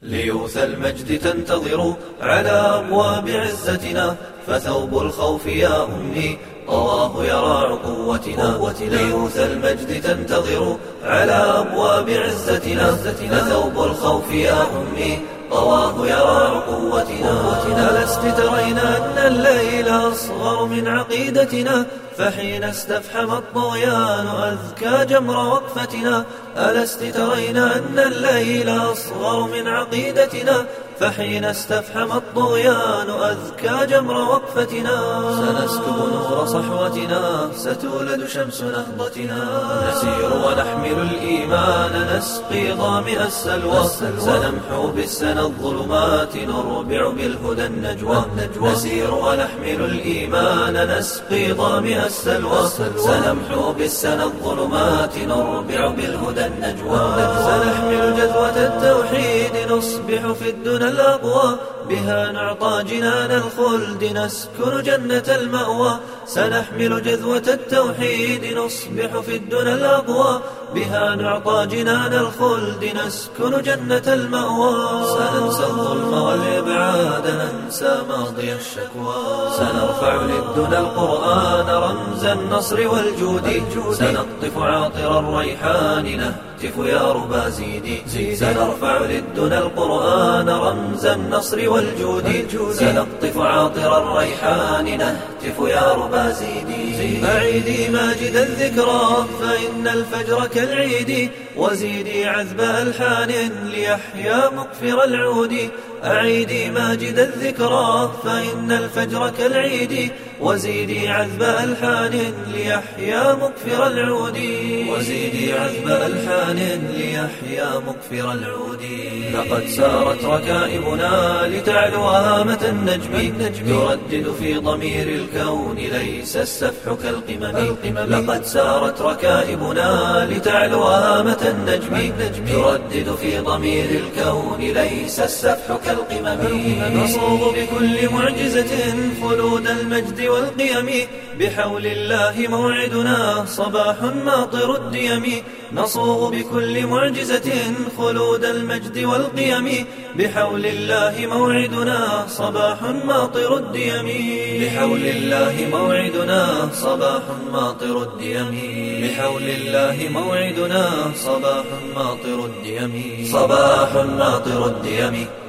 ليوث المجد تنتظر على أبواب عزتنا، فثوب الخوف يا أمي طواه يراع قوتنا. ليوث المجد تنتظر على أبواب عزتنا، فثوب الخوف يا أمي طواه يراع قوتنا. ألست ترين أن الليل أصغر من عقيدتنا، فحين استفحم الطغيان أذكى جمر وقفتنا. ألست ترين أن الليل أصغر من عقيدتنا، فحين استفحم الطغيان أذكى جمر وقفتنا. سنسكب نور صحوتنا، ستولد شمس نهضتنا، نسير ونحمل الإيمان، نسقي ظامئ السلوى. سنمحو بالسنى الظلمات، نربع بالهدى النجوى. نسير ونحمل الإيمان، نسقي ظامئ السلوى. سنمحو بالسنى الظلمات، نربع بالهدى النجوى. سنحمل جذوة التوحيد، نصبح في الدنى الأقوى، بها نعطى جنان الخلد، نسكن جنة المأوى. سنحمل جذوة التوحيد، نصبح في الدنى الأقوى، بها نعطى جنان الخلد، نسكن جنة المأوى. سننسى الظلم والإبعاد، ننسى ماضي الشكوى. سنرفع للدنى القرآن، رمز النصر والجود. سنقطف عاطر الريحان، نهتف يا ربا زيدي. سنرفع للدنى القرآن، رمز النصر والجود. سنقطف عاطر الريحان، نهتف يا ربا زيدي. أعيدي ماجد الذكرى، فإن الفجر كالعيد، وزيدي عذب ألحان ليحيا مقفر العود. أعيدي ماجد الذكرى، فإن الفجر كالعيد، وزيدي عذب ألحان ليحيا مقفر العود. وزيدي عذب ألحان ليحيا مقفر العود. لقد سارت ركائبنا لتعلو هامة النجم، تردد في ضمير الكون ليس السفح كالقمم. لقد سارت ركائبنا لتعلو هامة النجم، تردد في ضمير الكون ليس السفح كالقمم. نصوغ بكل معجزة خلود المجد والقيم، بحول الله موعدنا صباح ماطر الديم. نصوغ بكل معجزة خلود المجد والقيم، بحول الله موعدنا صباح ماطر الديم. بحول الله موعدنا صباح ماطر الديم. بحول الله موعدنا صباح ماطر الديم. صباح ماطر الديم.